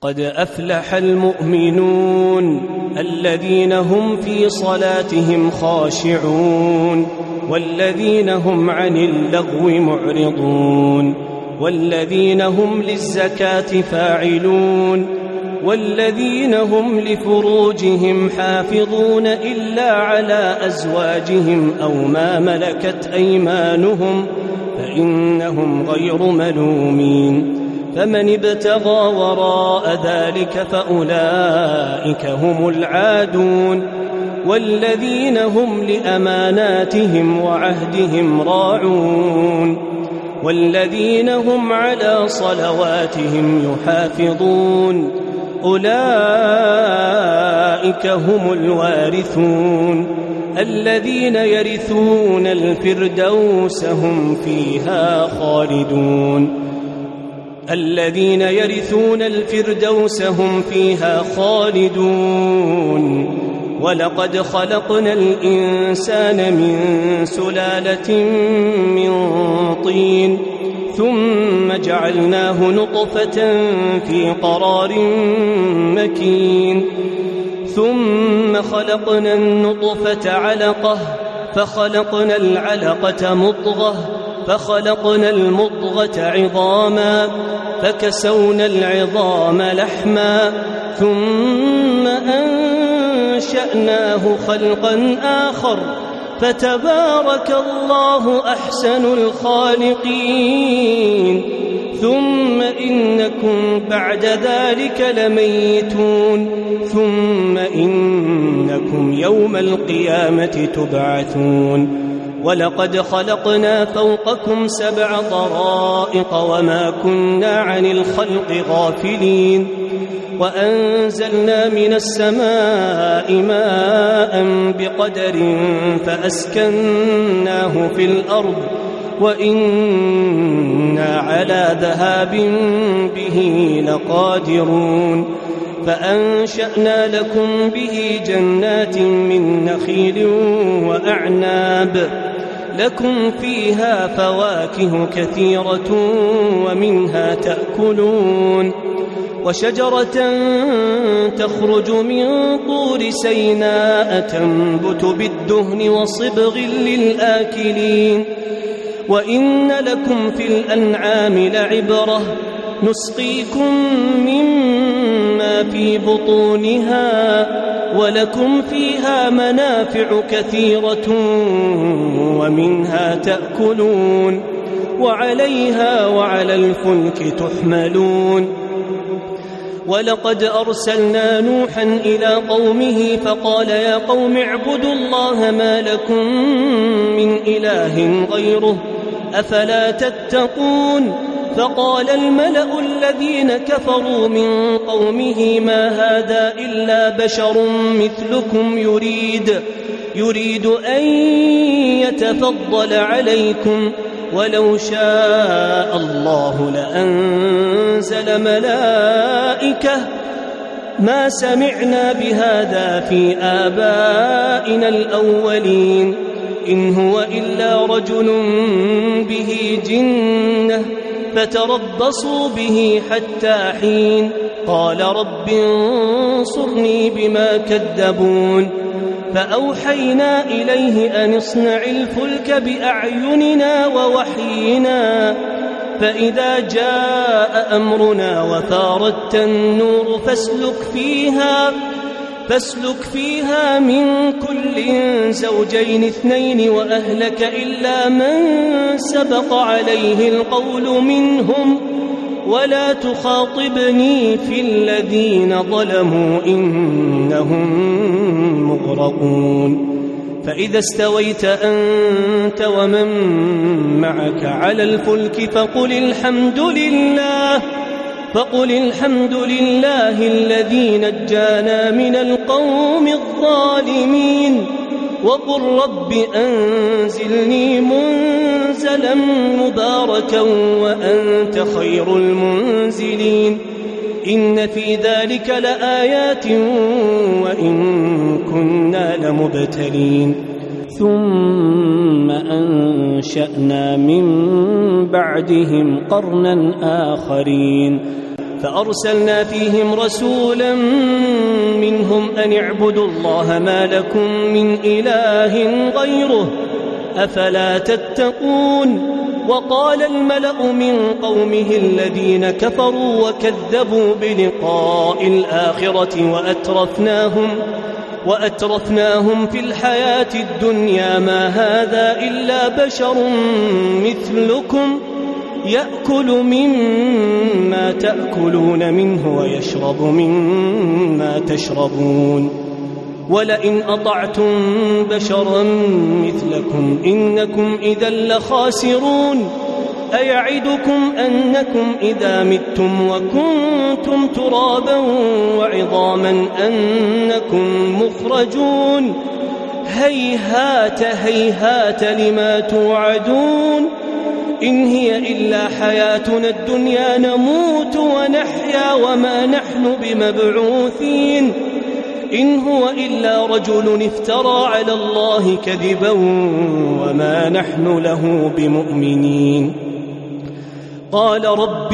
قد أفلح المؤمنون الذين هم في صلاتهم خاشعون والذين هم عن اللغو معرضون والذين هم للزكاة فاعلون والذين هم لفروجهم حافظون إلا على أزواجهم أو ما ملكت أيمانهم فإنهم غير ملومين فمن ابتغى وراء ذلك فأولئك هم العادون والذين هم لأماناتهم وعهدهم راعون والذين هم على صلواتهم يحافظون أولئك هم الوارثون الذين يرثون الفردوس هم فيها خالدون الذين يرثون الفردوس هم فيها خالدون ولقد خلقنا الإنسان من سلالة من طين ثم جعلناه نطفة في قرار مكين ثم خلقنا النطفة علقة فخلقنا العلقة مضغة فخلقنا المضغة عظاما فكسونا العظام لحما ثم أنشأناه خلقا آخر فتبارك الله أحسن الخالقين ثم إنكم بعد ذلك لميتون ثم إنكم يوم القيامة تبعثون ولقد خلقنا فوقكم 7 طرائق وما كنا عن الخلق غافلين وأنزلنا من السماء ماء بقدر فأسكناه في الأرض وإنا على ذهاب به لقادرون فأنشأنا لكم به جنات من نخيل وأعناب لكم فيها فواكه كثيرة ومنها تأكلون وشجرة تخرج من طور سيناء تنبت بالدهن وصبغ للآكلين وإن لكم في الأنعام لعبرة نسقيكم مما في بطونها ولكم فيها منافع كثيرة ومنها تأكلون وعليها وعلى الفلك تحملون ولقد أرسلنا نوحا إلى قومه فقال يا قوم اعبدوا الله ما لكم من إله غيره أفلا تتقون فقال الملأ الذين كفروا من قومه ما هذا إلا بشر مثلكم يريد أن يتفضل عليكم ولو شاء الله لأنزل ملائكة ما سمعنا بهذا في آبائنا الأولين إن هو إلا رجل به جنة فتربصوا به حتى حين قال رب انصرني بما كذبون فأوحينا إليه أن اصنع الفلك بأعيننا ووحينا فإذا جاء أمرنا وفارت النور فاسلك فيها من كل زوجين 2 وأهلك إلا من سبق عليه القول منهم ولا تخاطبني في الذين ظلموا إنهم مغرقون فإذا استويت أنت ومن معك على الفلك فقل الحمد لله الذي نجانا من القوم الظالمين وقل رب أنزلني منزلا مباركا وأنت خير المنزلين إن في ذلك لآيات وإن كنا لمبتلين ثم أنشأنا من بعدهم قرنا آخرين فأرسلنا فيهم رسولا منهم أن اعبدوا الله ما لكم من إله غيره أفلا تتقون. وقال الملأ من قومه الذين كفروا وكذبوا بلقاء الآخرة وأترفناهم في الحياة الدنيا ما هذا إلا بشر مثلكم يأكل مما تأكلون منه ويشرب مما تشربون ولئن أطعتم بشرا مثلكم إنكم إذا لخاسرون. أيعدكم أنكم إذا متم وكنتم ترابا وعظاما أنكم مخرجون هيهات هيهات لما توعدون إن هي إلا حياتنا الدنيا نموت ونحيا وما نحن بمبعوثين إن هو إلا رجل افترى على الله كذبا وما نحن له بمؤمنين. قال رب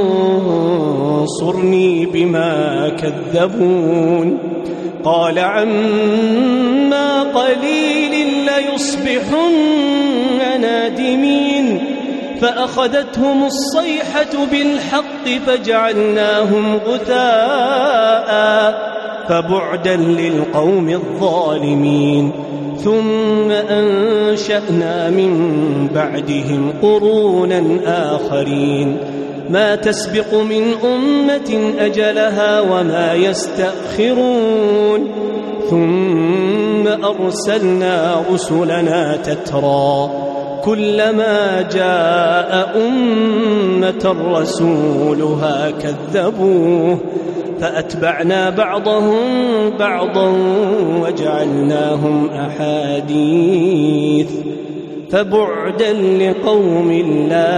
انصرني بما كذبون. قال عما قليل ليصبحن نادمين فأخذتهم الصيحة بالحق فجعلناهم غثاء فبعدا للقوم الظالمين. ثم أنشأنا من بعدهم قرونا آخرين ما تسبق من أمة أجلها وما يستأخرون. ثم أرسلنا رسلنا تترى كلما جاء أمة رسولها كذبوه فأتبعنا بعضهم بعضا وجعلناهم أحاديث فبعدا لقوم لا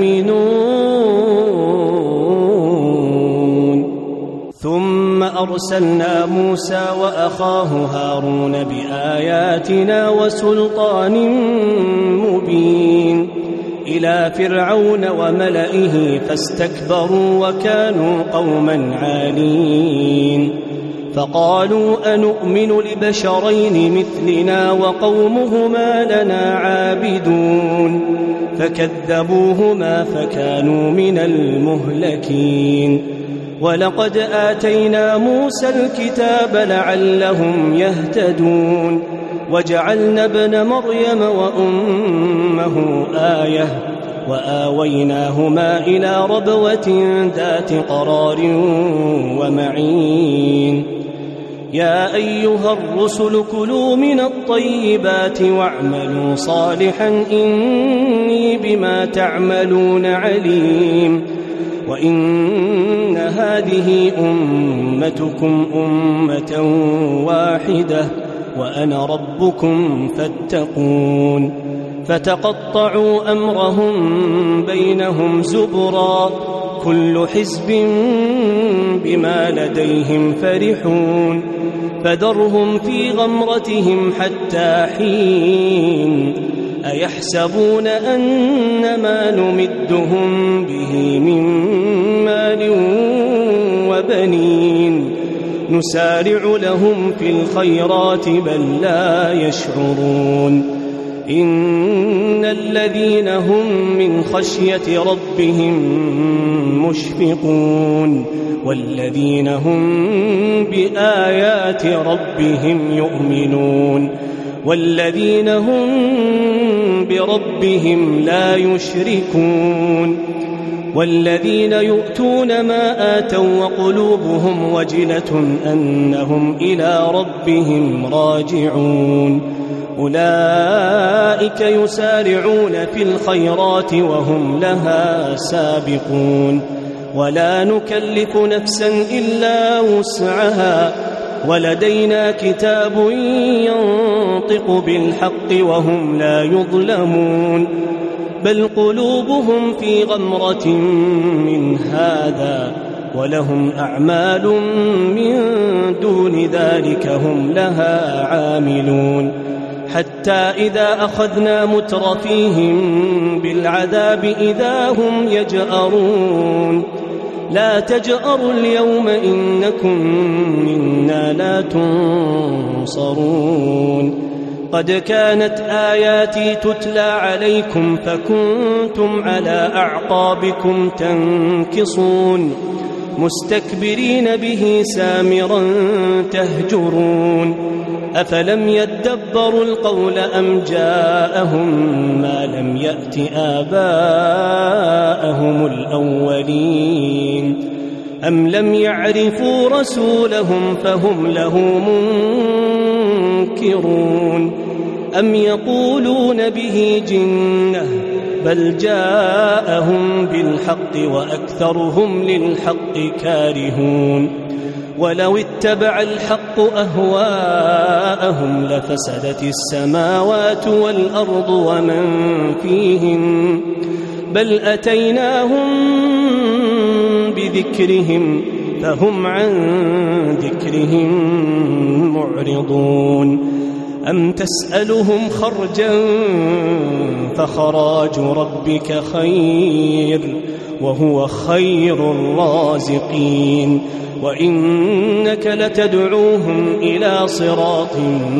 يؤمنون. ثم أرسلنا موسى وأخاه هارون بآياتنا وسلطان مبين إلى فرعون وملئه فاستكبروا وكانوا قوما عالين. فقالوا أنؤمن لبشرين مثلنا وقومهما لنا عابدون فكذبوهما فكانوا من المهلكين. ولقد آتينا موسى الكتاب لعلهم يهتدون وجعلنا ابن مريم وأمه آية وآويناهما إلى ربوة ذات قرار ومعين. يا أيها الرسل كلوا من الطيبات واعملوا صالحا إني بما تعملون عليم. وإن هذه أمتكم أمة واحدة وأنا ربكم فاتقون. فتقطعوا أمرهم بينهم زبرا كل حزب بما لديهم فرحون. فذرهم في غمرتهم حتى حين. أيحسبون أن ما نمدهم به من مال وبنين نسارع لهم في الخيرات بل لا يشعرون. إن الذين هم من خشية ربهم مشفقون والذين هم بآيات ربهم يؤمنون والذين هم بربهم لا يشركون والذين يؤتون ما آتوا وقلوبهم وجلة أنهم إلى ربهم راجعون. أولئك يسارعون في الخيرات وهم لها سابقون. ولا نكلف نفسا إلا وسعها ولدينا كتاب ينطق بالحق وهم لا يظلمون. بل قلوبهم في غمرة من هذا ولهم أعمال من دون ذلك هم لها عاملون. حتى إذا أخذنا مترفيهم بالعذاب إذا هم يجأرون. لا تجأروا اليوم إنكم منا لا تنصرون قد كانت آياتي تتلى عليكم فكنتم على أعقابكم تنكصون مستكبرين به سامرا تهجرون أفلم يدبروا القول أم جاءهم ما لم يأت آباءهم الأولين أم لم يعرفوا رسولهم فهم له منكرون أم يقولون به جنة بل جاءهم بالحق وأكثرهم للحق كارهون ولو اتبع الحق أهواءهم لفسدت السماوات والأرض ومن فيهن بل أتيناهم بذكرهم فهم عن ذكرهم معرضون أم تسألهم خرجا فخراج ربك خير وهو خير الرازقين وإنك لتدعوهم إلى صراط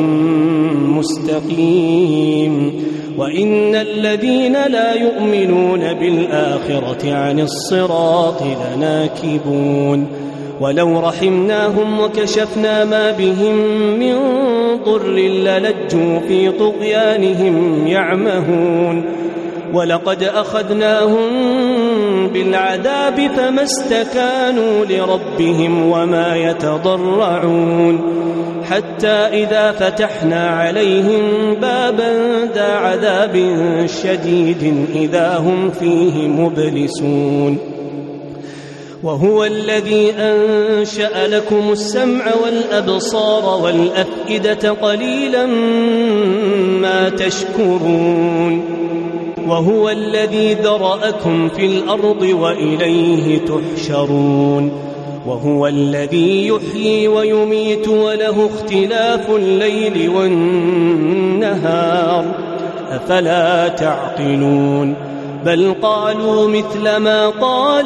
مستقيم وإن الذين لا يؤمنون بالآخرة عن الصراط لناكبون ولو رحمناهم وكشفنا ما بهم من ضر للجوا في طغيانهم يعمهون ولقد أخذناهم بالعذاب فما استكانوا لربهم وما يتضرعون حتى إذا فتحنا عليهم بابا ذا عذاب شديد إذا هم فيه مبلسون وهو الذي أنشأ لكم السمع والأبصار والأفئدة قليلا ما تشكرون وهو الذي ذرأكم في الأرض وإليه تحشرون وهو الذي يحيي ويميت وله اختلاف الليل والنهار أفلا تعقلون بل قالوا مثل ما قال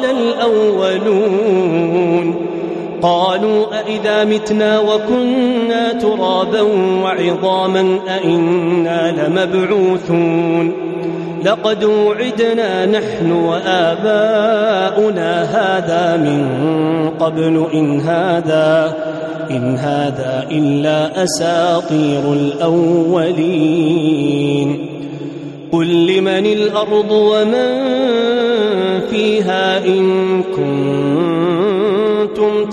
الأولون قالوا أئذا متنا وكنا ترابا وعظاما أئنا لمبعوثون لقد وعدنا نحن وآباؤنا هذا من قبل إن هذا إلا أساطير الأولين قل لمن الأرض ومن فيها إن كنتم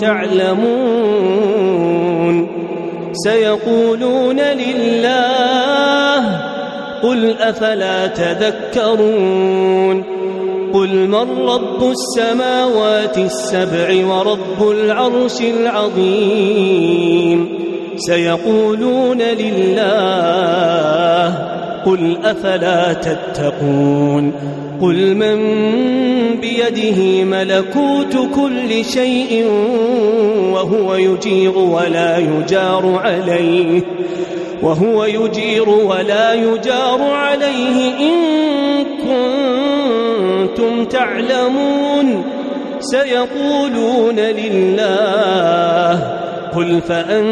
تعلمون سيقولون لله قل أفلا تذكرون قل من رب السماوات السبع ورب العرش العظيم سيقولون لله قل أفلا تتقون قل من بيده ملكوت كل شيء وهو يجير ولا يجار عليه إن كنتم تعلمون سيقولون لله قل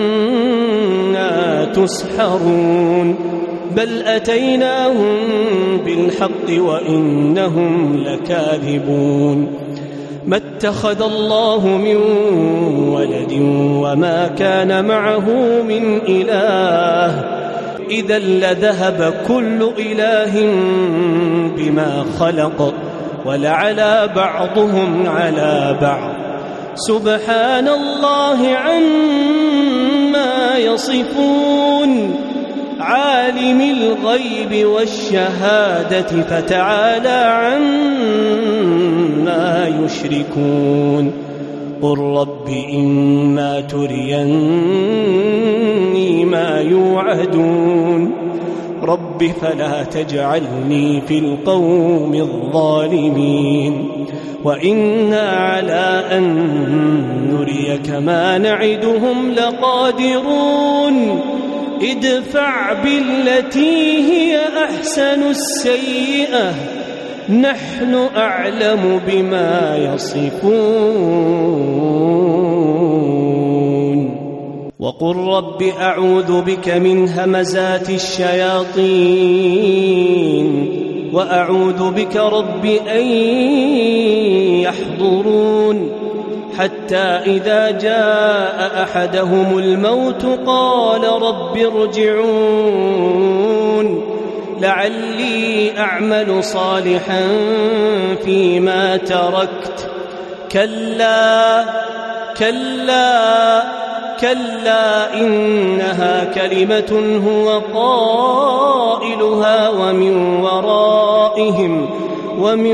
فأنا تسحرون بل أتيناهم بالحق وإنهم لكاذبون ما اتخذ الله من ولد وما كان معه من إله إذا لذهب كل إله بما خلق ولعلى بعضهم على بعض سبحان الله عما يصفون عالم الغيب والشهادة فتعالى عما يشركون قل رب إما تريني ما يوعدون رب فلا تجعلني في القوم الظالمين وإنا على أن نريك ما نعدهم لقادرون ادفع بالتي هي أحسن السيئة نحن أعلم بما يصفون. وقل رب أعوذ بك من همزات الشياطين وأعوذ بك رب أن يحضرون. حتى إذا جاء أحدهم الموت قال رب ارجعون لعلي أعمل صالحا فيما تركت. كلا كلا كلا إنها كلمة هو قائلها ومن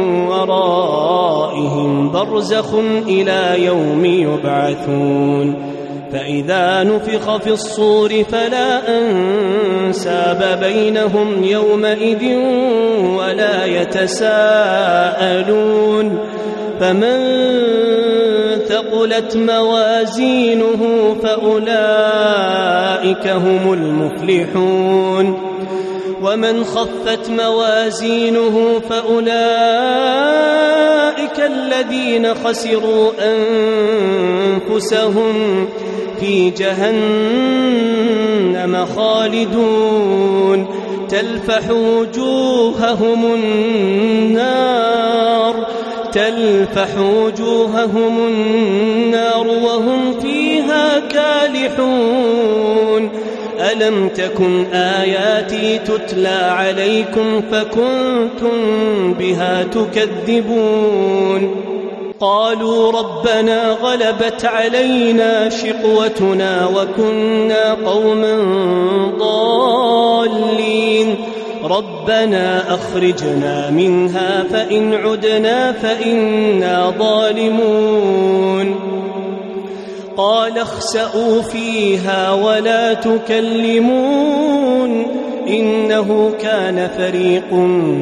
ورائهم برزخ إلى يوم يبعثون. فإذا نفخ في الصور فلا أنساب بينهم يومئذ ولا يتساءلون. فمن ثقلت موازينه فأولئك هم المفلحون ومن خفت موازينه فأولئك الذين خسروا أنفسهم في جهنم خالدون. تلفح وجوههم النار وهم فيها كالحون. ألم تكن آياتي تتلى عليكم فكنتم بها تكذبون. قالوا ربنا غلبت علينا شقوتنا وكنا قوما ضالين. ربنا أخرجنا منها فإن عدنا فإنا ظالمون. قال اخسئوا فيها ولا تكلمون. إنه كان فريق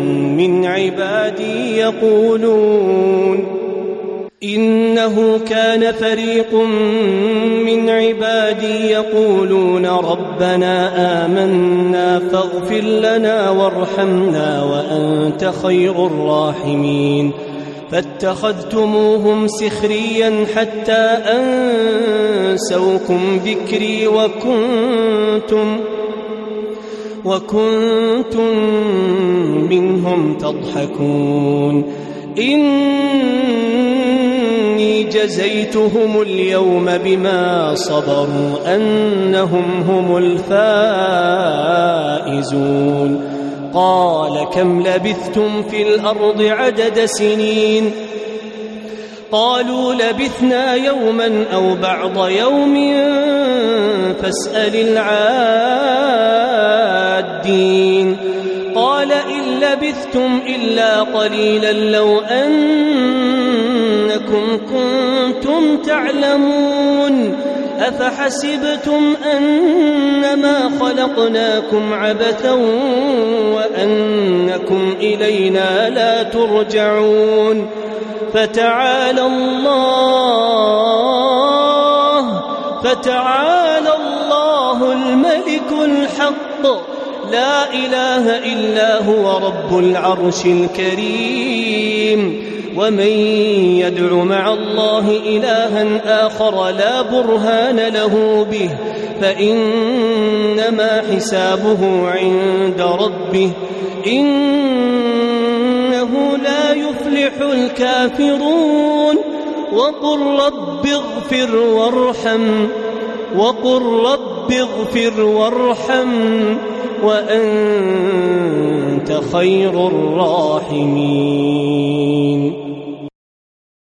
من عبادي يقولون ربنا آمنا فاغفر لنا وارحمنا وأنت خير الراحمين. فاتخذتموهم سخريا حتى أنسوكم ذكري وكنتم منهم تضحكون. إني جزيتهم اليوم بما صبروا أنهم هم الفائزون. قال كم لبثتم في الأرض عدد سنين؟ قالوا لبثنا يوما أو بعض يوم فاسأل العادين. قال إن لبثتم إلا قليلا لو أنكم كنتم تعلمون. أفحسبتم أنما خلقناكم عبثا وأنكم إلينا لا ترجعون. فتعالى الله الملك الحق لا إله إلا هو رب العرش الكريم. ومن يدع مع الله إلها آخر لا برهان له به فإنما حسابه عند ربه إنه لا يفلح الكافرون. وقل رب اغفر وارحم وأنت خير الراحمين.